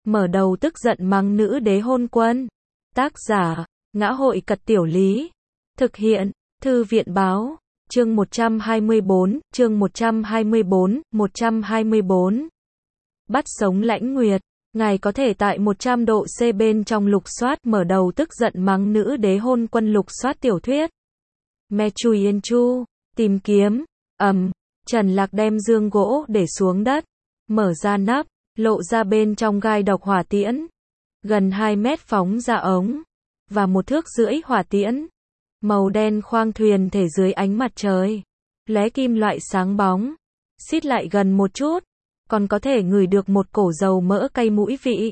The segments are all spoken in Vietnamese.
mở đầu tức giận mắng nữ đế hôn quân. Tác giả, Ngã hội Cật Tiểu Lý. Thực hiện, Thư viện Báo. Chương 124, chương 124, 124. Bắt sống Lãnh Nguyệt. Ngài có thể tại 100 độ C bên trong lục soát mở đầu tức giận mắng nữ đế hôn quân lục soát tiểu thuyết. Me Chui Yên Chu, tìm kiếm, Trần Lạc đem dương gỗ để xuống đất, mở ra nắp, lộ ra bên trong gai độc hỏa tiễn. Gần 2 mét phóng ra ống, và 1 thước rưỡi hỏa tiễn. Màu đen khoang thuyền thể dưới ánh mặt trời, lóe kim loại sáng bóng. Xít lại gần một chút, còn có thể ngửi được một cổ dầu mỡ cay mũi vị.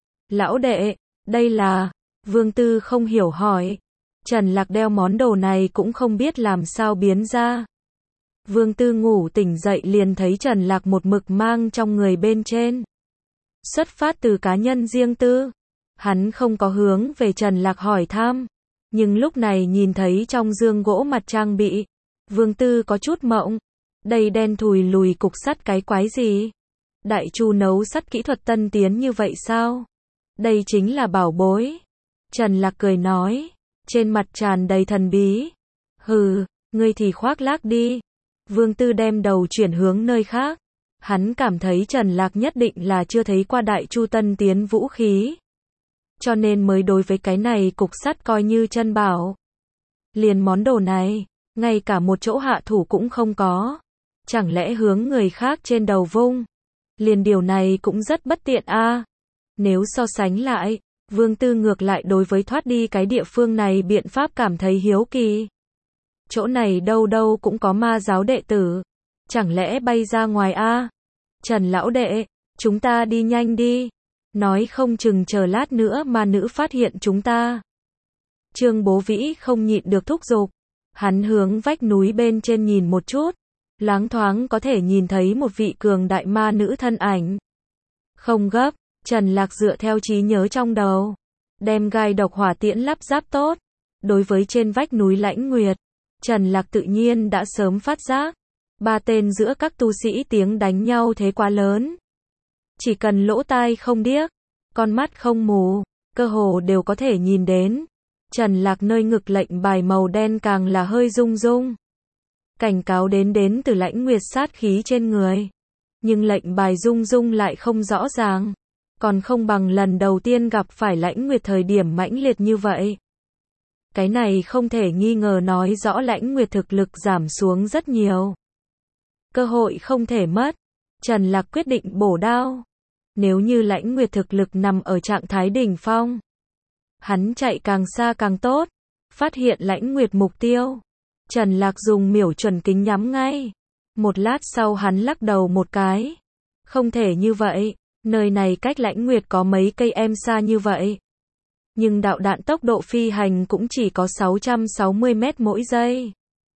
Lão đệ, đây là... Vương Tư không hiểu hỏi. Trần Lạc đeo món đồ này cũng không biết làm sao biến ra. Vương Tư ngủ tỉnh dậy liền thấy Trần Lạc một mực mang trong người bên trên. Xuất phát từ cá nhân riêng tư. Hắn không có hướng về Trần Lạc hỏi thăm. Nhưng lúc này nhìn thấy trong dương gỗ mặt trang bị. Vương Tư có chút mộng. Đây đen thùi lùi cục sắt cái quái gì? Đại Chu nấu sắt kỹ thuật tân tiến như vậy sao? Đây chính là bảo bối. Trần Lạc cười nói. Trên mặt tràn đầy thần bí. Hừ, ngươi thì khoác lác đi. Vương Tư đem đầu chuyển hướng nơi khác. Hắn cảm thấy Trần Lạc nhất định là chưa thấy qua Đại Chu tân tiến vũ khí. Cho nên mới đối với cái này cục sắt coi như chân bảo. Liền món đồ này, ngay cả một chỗ hạ thủ cũng không có. Chẳng lẽ hướng người khác trên đầu vung? Liền điều này cũng rất bất tiện a. Nếu so sánh lại, Vương Tư ngược lại đối với thoát đi cái địa phương này biện pháp cảm thấy hiếu kỳ. Chỗ này đâu đâu cũng có ma giáo đệ tử. Chẳng lẽ bay ra ngoài a? Trần lão đệ, chúng ta đi nhanh đi. Nói không chừng chờ lát nữa ma nữ phát hiện chúng ta. Trương Bố Vĩ không nhịn được thúc giục. Hắn hướng vách núi bên trên nhìn một chút. Loáng thoáng có thể nhìn thấy một vị cường đại ma nữ thân ảnh. Không gấp, Trần Lạc dựa theo trí nhớ trong đầu. Đem gai độc hỏa tiễn lắp ráp tốt. Đối với trên vách núi Lãnh Nguyệt, Trần Lạc tự nhiên đã sớm phát giác. 3 tên giữa các tu sĩ tiếng đánh nhau thế quá lớn. Chỉ cần lỗ tai không điếc, con mắt không mù, cơ hồ đều có thể nhìn đến. Trần Lạc nơi ngực lệnh bài màu đen càng là hơi rung rung. Cảnh cáo đến từ Lãnh Nguyệt sát khí trên người. Nhưng lệnh bài rung rung lại không rõ ràng. Còn không bằng lần đầu tiên gặp phải Lãnh Nguyệt thời điểm mãnh liệt như vậy. Cái này không thể nghi ngờ nói rõ Lãnh Nguyệt thực lực giảm xuống rất nhiều. Cơ hội không thể mất. Trần Lạc quyết định bổ đao. Nếu như Lãnh Nguyệt thực lực nằm ở trạng thái đỉnh phong, hắn chạy càng xa càng tốt. Phát hiện Lãnh Nguyệt mục tiêu, Trần Lạc dùng miểu chuẩn kính nhắm ngay. Một lát sau hắn lắc đầu một cái. Không thể như vậy, nơi này cách Lãnh Nguyệt có mấy cây em xa như vậy. Nhưng đạo đạn tốc độ phi hành cũng chỉ có 660 mét mỗi giây.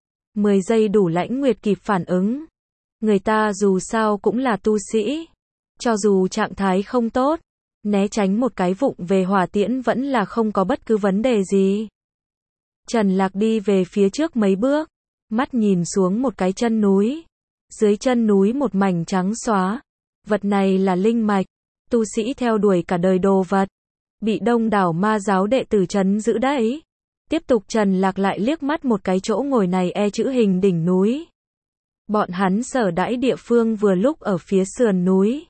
10 giây đủ Lãnh Nguyệt kịp phản ứng. Người ta dù sao cũng là tu sĩ. Cho dù trạng thái không tốt, né tránh một cái vụng về hỏa tiễn vẫn là không có bất cứ vấn đề gì. Trần Lạc đi về phía trước mấy bước, mắt nhìn xuống một cái chân núi. Dưới chân núi một mảnh trắng xóa. Vật này là linh mạch, tu sĩ theo đuổi cả đời đồ vật. Bị đông đảo ma giáo đệ tử trấn giữ đấy. Tiếp tục Trần Lạc lại liếc mắt một cái chỗ ngồi này chữ hình đỉnh núi. Bọn hắn sở đãi địa phương vừa lúc ở phía sườn núi.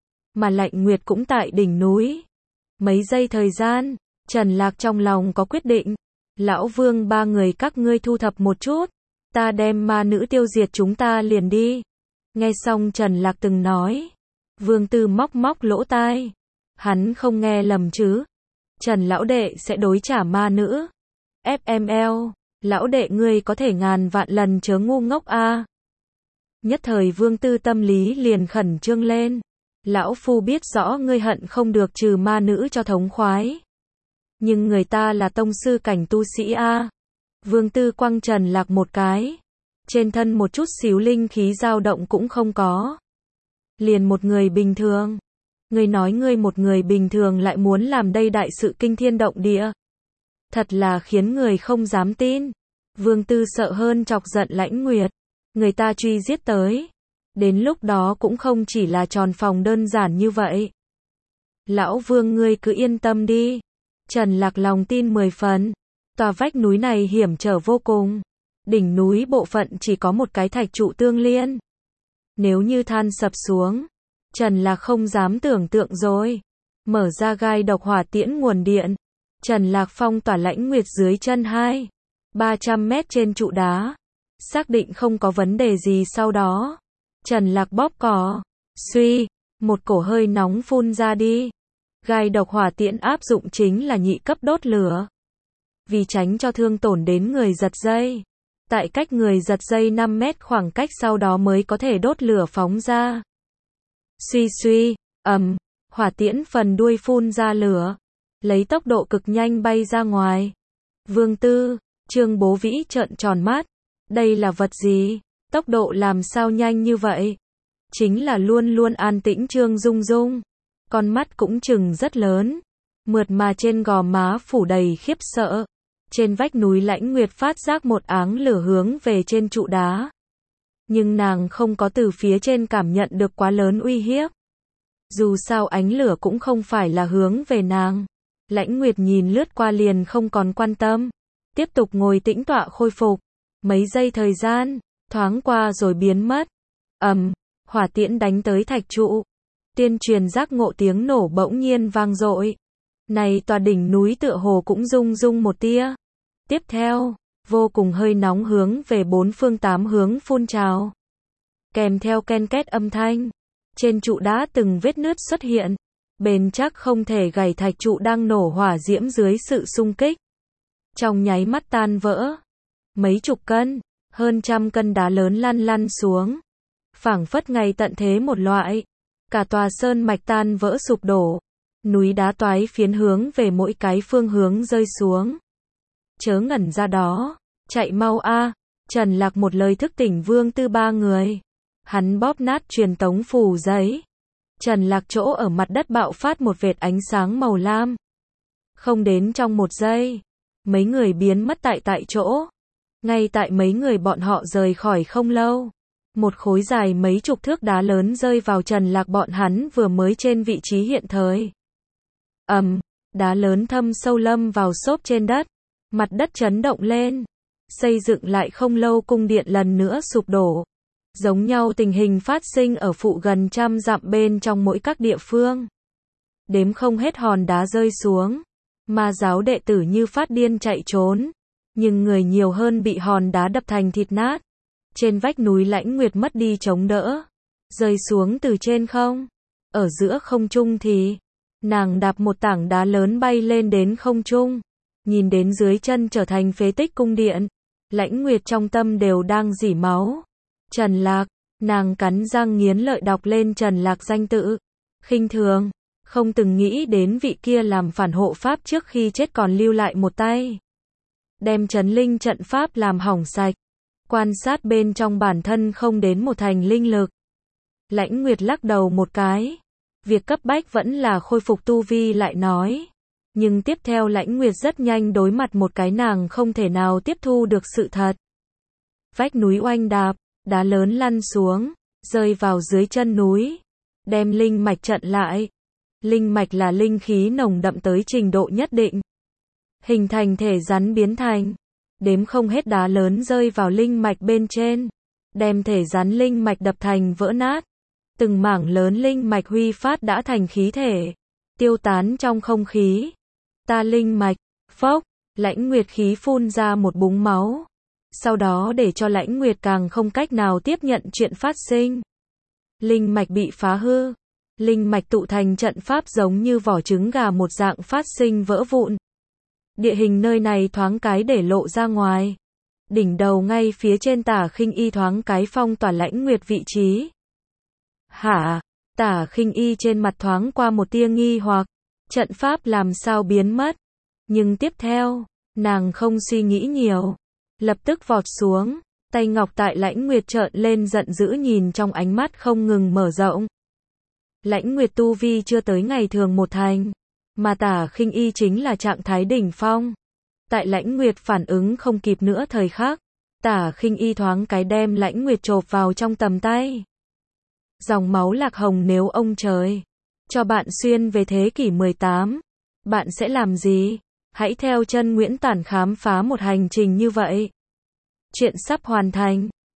Mà Lãnh Nguyệt cũng tại đỉnh núi. Mấy giây thời gian, Trần Lạc trong lòng có quyết định. Lão Vương 3 người các ngươi thu thập một chút. Ta đem ma nữ tiêu diệt chúng ta liền đi. Nghe xong Trần Lạc từng nói. Vương Tư móc lỗ tai. Hắn không nghe lầm chứ. Trần lão đệ sẽ đối trả ma nữ. FML, lão đệ ngươi có thể ngàn vạn lần chớ ngu ngốc a. Nhất thời Vương Tư tâm lý liền khẩn trương lên. Lão phu biết rõ ngươi hận không được trừ ma nữ cho thống khoái. Nhưng người ta là tông sư cảnh tu sĩ a. Vương Tư quăng Trần Lạc một cái. Trên thân một chút xíu linh khí dao động cũng không có. Liền một người bình thường. Ngươi nói ngươi một người bình thường lại muốn làm đây đại sự kinh thiên động địa. Thật là khiến người không dám tin. Vương Tư sợ hơn chọc giận Lãnh Nguyệt. Người ta truy giết tới. Đến lúc đó cũng không chỉ là tròn phòng đơn giản như vậy. Lão Vương ngươi cứ yên tâm đi. Trần Lạc lòng tin 10 phần. Tòa vách núi này hiểm trở vô cùng. Đỉnh núi bộ phận chỉ có một cái thạch trụ tương liên. Nếu như than sập xuống, Trần Lạc không dám tưởng tượng rồi. Mở ra gai độc hỏa tiễn nguồn điện. Trần Lạc phong tỏa Lãnh Nguyệt dưới chân 300 mét trên trụ đá. Xác định không có vấn đề gì sau đó. Trần Lạc bóp cò. Suy, một cổ hơi nóng phun ra đi. Gai độc hỏa tiễn áp dụng chính là nhị cấp đốt lửa. Vì tránh cho thương tổn đến người giật dây. Tại cách người giật dây 5 mét khoảng cách sau đó mới có thể đốt lửa phóng ra. Suy suy, hỏa tiễn phần đuôi phun ra lửa. Lấy tốc độ cực nhanh bay ra ngoài. Vương Tư, Trương Bố Vĩ trợn tròn mắt. Đây là vật gì? Tốc độ làm sao nhanh như vậy? Chính là luôn luôn an tĩnh Trương Dung Dung. Con mắt cũng chừng rất lớn. Mượt mà trên gò má phủ đầy khiếp sợ. Trên vách núi Lãnh Nguyệt phát giác một áng lửa hướng về trên trụ đá. Nhưng nàng không có từ phía trên cảm nhận được quá lớn uy hiếp. Dù sao ánh lửa cũng không phải là hướng về nàng. Lãnh Nguyệt nhìn lướt qua liền không còn quan tâm. Tiếp tục ngồi tĩnh tọa khôi phục. Mấy giây thời gian, thoáng qua rồi biến mất. Hỏa tiễn đánh tới thạch trụ. Tiên truyền giác ngộ tiếng nổ bỗng nhiên vang dội. Này tòa đỉnh núi tựa hồ cũng rung rung một tia. Tiếp theo, vô cùng hơi nóng hướng về 4 phương 8 hướng phun trào. Kèm theo ken két âm thanh. Trên trụ đá từng vết nứt xuất hiện. Bền chắc không thể gảy thạch trụ đang nổ hỏa diễm dưới sự xung kích. Trong nháy mắt tan vỡ. Mấy chục cân, hơn 100 cân đá lớn lăn lăn xuống. Phảng phất ngày tận thế một loại. Cả tòa sơn mạch tan vỡ sụp đổ. Núi đá toái phiến hướng về mỗi cái phương hướng rơi xuống. Chớ ngẩn ra đó. Chạy mau a. Trần Lạc một lời thức tỉnh Vương Tư ba người. Hắn bóp nát truyền tống phủ giấy. Trần Lạc chỗ ở mặt đất bạo phát một vệt ánh sáng màu lam. Không đến trong một giây. Mấy người biến mất tại chỗ. Ngay tại mấy người bọn họ rời khỏi không lâu. Một khối dài mấy chục thước đá lớn rơi vào Trần Lạc bọn hắn vừa mới trên vị trí hiện thời. Đá lớn thâm sâu lâm vào xốp trên đất. Mặt đất chấn động lên. Xây dựng lại không lâu cung điện lần nữa sụp đổ. Giống nhau tình hình phát sinh ở phụ gần 100 dặm bên trong mỗi các địa phương. Đếm không hết hòn đá rơi xuống. Ma giáo đệ tử như phát điên chạy trốn. Nhưng người nhiều hơn bị hòn đá đập thành thịt nát. Trên vách núi Lãnh Nguyệt mất đi chống đỡ. Rơi xuống từ trên không. Ở giữa không trung thì nàng đạp một tảng đá lớn bay lên đến không trung. Nhìn đến dưới chân trở thành phế tích cung điện. Lãnh Nguyệt trong tâm đều đang rỉ máu. Trần Lạc, nàng cắn răng nghiến lợi đọc lên Trần Lạc danh tự. Khinh thường, không từng nghĩ đến vị kia làm phản hộ pháp trước khi chết còn lưu lại một tay. Đem trấn linh trận pháp làm hỏng sạch. Quan sát bên trong bản thân không đến một thành linh lực. Lãnh Nguyệt lắc đầu một cái. Việc cấp bách vẫn là khôi phục tu vi lại nói. Nhưng tiếp theo Lãnh Nguyệt rất nhanh đối mặt một cái nàng không thể nào tiếp thu được sự thật. Vách núi oanh đạp, đá lớn lăn xuống, rơi vào dưới chân núi. Đem linh mạch chặn lại. Linh mạch là linh khí nồng đậm tới trình độ nhất định. Hình thành thể rắn biến thành. Đếm không hết đá lớn rơi vào linh mạch bên trên. Đem thể rắn linh mạch đập thành vỡ nát. Từng mảng lớn linh mạch huy phát đã thành khí thể. Tiêu tán trong không khí. Ta linh mạch, phốc, Lãnh Nguyệt khí phun ra một búng máu. Sau đó để cho Lãnh Nguyệt càng không cách nào tiếp nhận chuyện phát sinh. Linh mạch bị phá hư. Linh mạch tụ thành trận pháp giống như vỏ trứng gà một dạng phát sinh vỡ vụn. Địa hình nơi này thoáng cái để lộ ra ngoài. Đỉnh đầu ngay phía trên Tả Khinh Y thoáng cái phong tỏa Lãnh Nguyệt vị trí. Hả? Tả Khinh Y trên mặt thoáng qua một tia nghi hoặc. Trận pháp làm sao biến mất? Nhưng tiếp theo, nàng không suy nghĩ nhiều. Lập tức vọt xuống. Tay ngọc tại Lãnh Nguyệt trợn lên giận dữ nhìn trong ánh mắt không ngừng mở rộng. Lãnh Nguyệt tu vi chưa tới ngày thường một thành. Mà Tả Khinh Y chính là trạng thái đỉnh phong. Tại Lãnh Nguyệt phản ứng không kịp nữa thời khắc. Tả Khinh Y thoáng cái đem Lãnh Nguyệt chộp vào trong tầm tay. Dòng máu lạc hồng nếu ông trời. cho bạn xuyên về thế kỷ 18. Bạn sẽ làm gì? Hãy theo chân Nguyễn Tản khám phá một hành trình như vậy. Chuyện sắp hoàn thành.